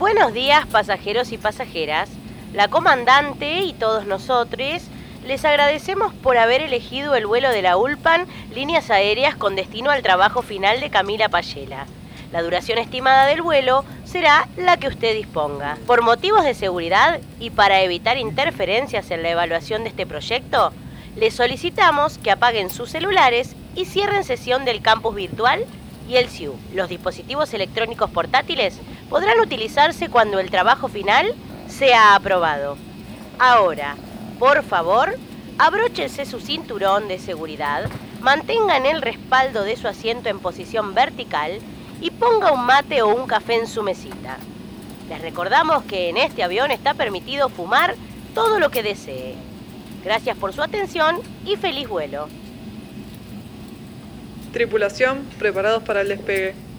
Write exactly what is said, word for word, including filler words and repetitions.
Buenos días, pasajeros y pasajeras. La comandante y todos nosotros les agradecemos por haber elegido el vuelo de la ULPAN Líneas Aéreas con destino al trabajo final de Camila Payela. La duración estimada del vuelo será la que usted disponga. Por motivos de seguridad y para evitar interferencias en la evaluación de este proyecto, les solicitamos que apaguen sus celulares y cierren sesión del campus virtual y el S I U. Los dispositivos electrónicos portátiles podrán utilizarse cuando el trabajo final sea aprobado. Ahora, por favor, abróchense su cinturón de seguridad, mantengan el respaldo de su asiento en posición vertical y ponga un mate o un café en su mesita. Les recordamos que en este avión está permitido fumar todo lo que desee. Gracias por su atención y feliz vuelo. Tripulación, preparados para el despegue.